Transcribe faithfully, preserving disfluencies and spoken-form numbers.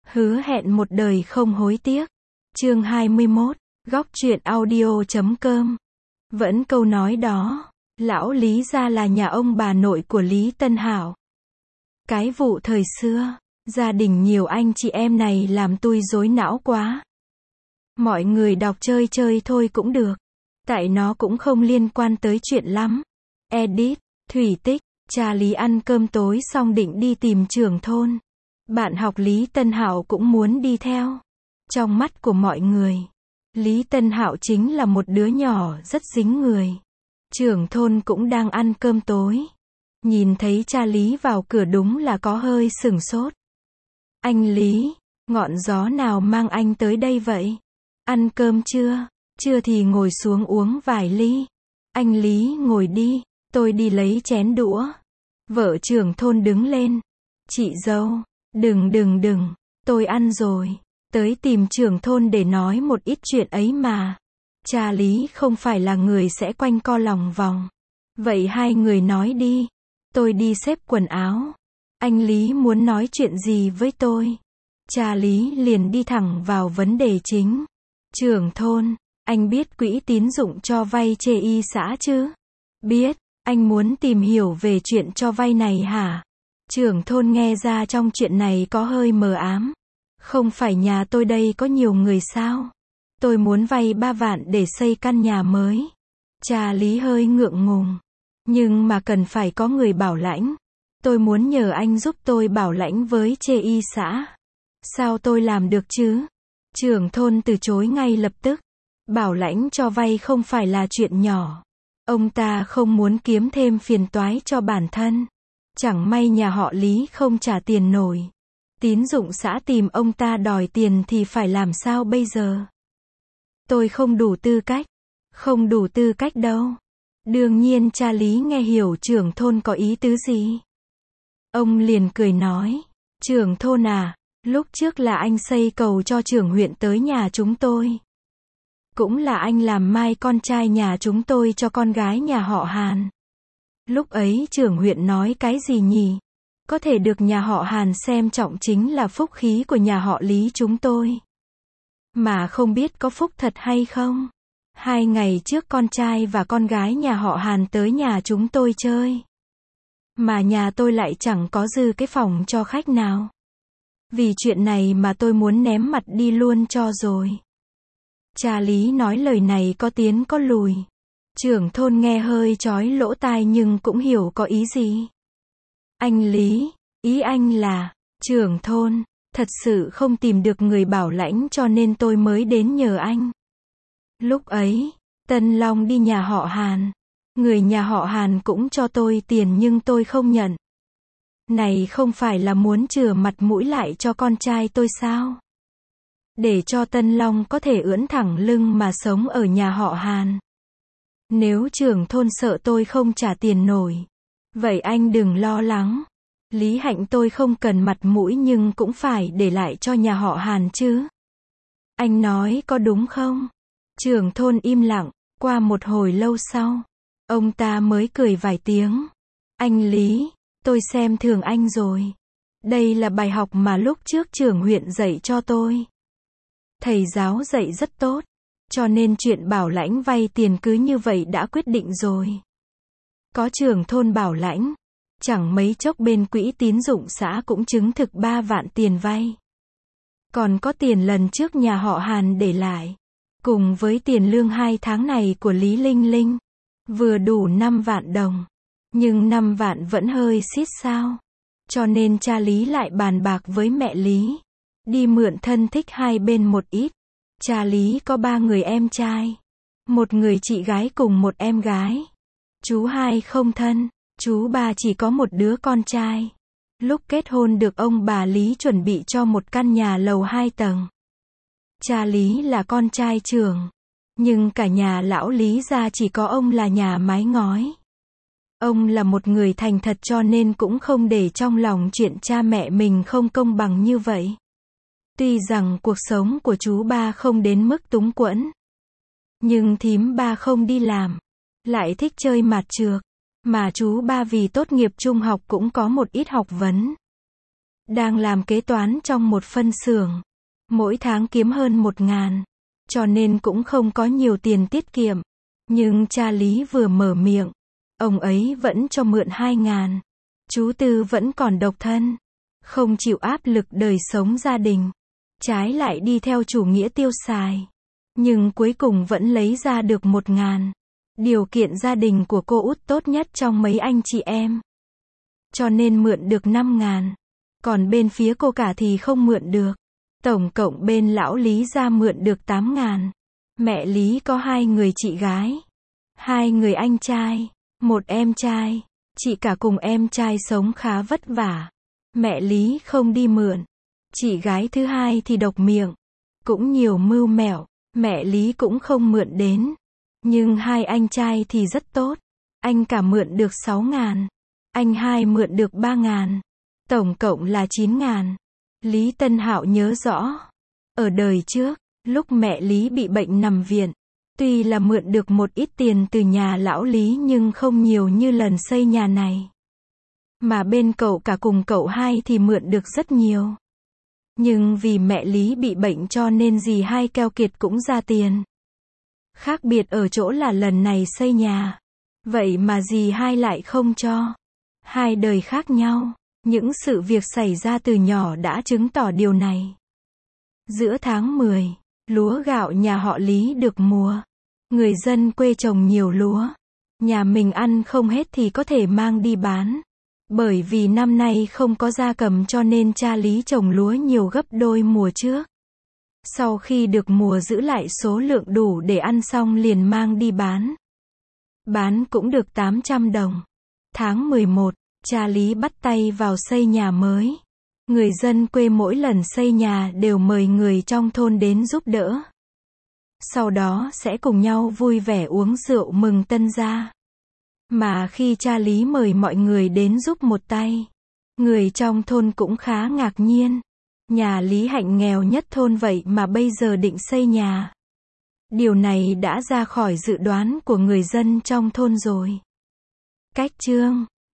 Hứa hẹn một đời không hối tiếc. Chương hai mươi mốt, góc truyện audio chấm com. Vẫn câu nói đó, lão Lý gia là nhà ông bà nội của Lý Tân Hảo. Cái vụ thời xưa, gia đình nhiều anh chị em này làm tui rối não quá. Mọi người đọc chơi chơi thôi cũng được. Tại nó cũng không liên quan tới chuyện lắm. Edit, Thủy Tích, cha Lý ăn cơm tối xong định đi tìm trưởng thôn. Bạn học Lý Tân Hạo cũng muốn đi theo. Trong mắt của mọi người, Lý Tân Hạo chính là một đứa nhỏ rất dính người. Trưởng thôn cũng đang ăn cơm tối. Nhìn thấy cha Lý vào cửa đúng là có hơi sửng sốt. Anh Lý, ngọn gió nào mang anh tới đây vậy? Ăn cơm chưa? Chưa thì ngồi xuống uống vài ly. Anh Lý ngồi đi, tôi đi lấy chén đũa. Vợ trưởng thôn đứng lên. Chị dâu, đừng đừng đừng, tôi ăn rồi. Tới tìm trưởng thôn để nói một ít chuyện ấy mà. Cha Lý không phải là người sẽ quanh co lòng vòng. Vậy hai người nói đi. Tôi đi xếp quần áo. Anh Lý muốn nói chuyện gì với tôi? Cha Lý liền đi thẳng vào vấn đề chính. Trưởng thôn, anh biết quỹ tín dụng cho vay chê y xã chứ? Biết, anh muốn tìm hiểu về chuyện cho vay này hả? Trưởng thôn nghe ra trong chuyện này có hơi mờ ám. Không phải nhà tôi đây có nhiều người sao? Tôi muốn vay ba vạn để xây căn nhà mới. Cha Lý hơi ngượng ngùng. Nhưng mà cần phải có người bảo lãnh. Tôi muốn nhờ anh giúp tôi bảo lãnh với chê y xã. Sao tôi làm được chứ? Trưởng thôn từ chối ngay lập tức. Bảo lãnh cho vay không phải là chuyện nhỏ. Ông ta không muốn kiếm thêm phiền toái cho bản thân. Chẳng may nhà họ Lý không trả tiền nổi. Tín dụng xã tìm ông ta đòi tiền thì phải làm sao bây giờ? Tôi không đủ tư cách. Không đủ tư cách đâu. Đương nhiên cha Lý nghe hiểu trưởng thôn có ý tứ gì. Ông liền cười nói. Trưởng thôn à, lúc trước là anh xây cầu cho trưởng huyện tới nhà chúng tôi. Cũng là anh làm mai con trai nhà chúng tôi cho con gái nhà họ Hàn. Lúc ấy trưởng huyện nói cái gì nhỉ? Có thể được nhà họ Hàn xem trọng chính là phúc khí của nhà họ Lý chúng tôi. Mà không biết có phúc thật hay không? Hai ngày trước con trai và con gái nhà họ Hàn tới nhà chúng tôi chơi. Mà nhà tôi lại chẳng có dư cái phòng cho khách nào. Vì chuyện này mà tôi muốn ném mặt đi luôn cho rồi. Cha Lý nói lời này có tiến có lùi. Trưởng thôn nghe hơi chói lỗ tai nhưng cũng hiểu có ý gì. Anh Lý, ý anh là, trưởng thôn, thật sự không tìm được người bảo lãnh cho nên tôi mới đến nhờ anh. Lúc ấy, Tân Long đi nhà họ Hàn. Người nhà họ Hàn cũng cho tôi tiền nhưng tôi không nhận. Này không phải là muốn chừa mặt mũi lại cho con trai tôi sao? Để cho Tân Long có thể ưỡn thẳng lưng mà sống ở nhà họ Hàn. Nếu trưởng thôn sợ tôi không trả tiền nổi. Vậy anh đừng lo lắng. Lý Hạnh tôi không cần mặt mũi nhưng cũng phải để lại cho nhà họ Hàn chứ. Anh nói có đúng không? Trưởng thôn im lặng, qua một hồi lâu sau. Ông ta mới cười vài tiếng. Anh Lý, tôi xem thường anh rồi. Đây là bài học mà lúc trước trưởng huyện dạy cho tôi. Thầy giáo dạy rất tốt. Cho nên chuyện bảo lãnh vay tiền cứ như vậy đã quyết định rồi. Có trưởng thôn bảo lãnh. Chẳng mấy chốc bên quỹ tín dụng xã cũng chứng thực ba vạn tiền vay. Còn có tiền lần trước nhà họ Hàn để lại. Cùng với tiền lương hai tháng này của Lý Linh Linh. Vừa đủ năm vạn đồng. Nhưng năm vạn vẫn hơi xít sao. Cho nên cha Lý lại bàn bạc với mẹ Lý. Đi mượn thân thích hai bên một ít. Cha Lý có ba người em trai. Một người chị gái cùng một em gái. Chú hai không thân. Chú ba chỉ có một đứa con trai. Lúc kết hôn được ông bà Lý chuẩn bị cho một căn nhà lầu hai tầng. Cha Lý là con trai trưởng. Nhưng cả nhà lão Lý gia chỉ có ông là nhà mái ngói. Ông là một người thành thật cho nên cũng không để trong lòng chuyện cha mẹ mình không công bằng như vậy. Tuy rằng cuộc sống của chú ba không đến mức túng quẫn. Nhưng thím ba không đi làm. Lại thích chơi mạt trược. Mà chú ba vì tốt nghiệp trung học cũng có một ít học vấn. đang làm kế toán trong một phân xưởng. Mỗi tháng kiếm hơn một ngàn, cho nên cũng không có nhiều tiền tiết kiệm. Nhưng cha Lý vừa mở miệng, ông ấy vẫn cho mượn hai ngàn. Chú Tư vẫn còn độc thân, không chịu áp lực đời sống gia đình, trái lại đi theo chủ nghĩa tiêu xài. Nhưng cuối cùng vẫn lấy ra được một ngàn. Điều kiện gia đình của cô út tốt nhất trong mấy anh chị em, cho nên mượn được năm ngàn. Còn bên phía cô cả thì không mượn được. Tổng cộng bên lão Lý ra mượn được tám ngàn. Mẹ Lý có hai người chị gái, hai người anh trai, một em trai. Chị cả cùng em trai sống khá vất vả. Mẹ Lý không đi mượn. Chị gái thứ hai thì độc miệng, cũng nhiều mưu mẹo. Mẹ Lý cũng không mượn đến. Nhưng hai anh trai thì rất tốt. Anh cả mượn được sáu ngàn. Anh hai mượn được ba ngàn. Tổng cộng là chín ngàn. Lý Tân Hạo nhớ rõ. Ở đời trước, lúc mẹ Lý bị bệnh nằm viện, tuy là mượn được một ít tiền từ nhà lão Lý nhưng không nhiều như lần xây nhà này. Mà bên cậu cả cùng cậu hai thì mượn được rất nhiều. Nhưng vì mẹ Lý bị bệnh cho nên dì hai keo kiệt cũng ra tiền. Khác biệt ở chỗ là lần này xây nhà, vậy mà dì hai lại không cho. Hai đời khác nhau. Những sự việc xảy ra từ nhỏ đã chứng tỏ điều này. Giữa tháng mười, lúa gạo nhà họ Lý được mùa. Người dân quê trồng nhiều lúa. Nhà mình ăn không hết thì có thể mang đi bán. Bởi vì năm nay không có gia cầm cho nên cha Lý trồng lúa nhiều gấp đôi mùa trước. Sau khi được mùa giữ lại số lượng đủ để ăn xong liền mang đi bán. Bán cũng được tám trăm đồng. Tháng mười một, cha Lý bắt tay vào xây nhà mới. Người dân quê mỗi lần xây nhà đều mời người trong thôn đến giúp đỡ. Sau đó sẽ cùng nhau vui vẻ uống rượu mừng tân gia. Mà khi cha Lý mời mọi người đến giúp một tay, người trong thôn cũng khá ngạc nhiên. Nhà Lý Hạnh nghèo nhất thôn vậy mà bây giờ định xây nhà. Điều này đã ra khỏi dự đoán của người dân trong thôn rồi. Cách chương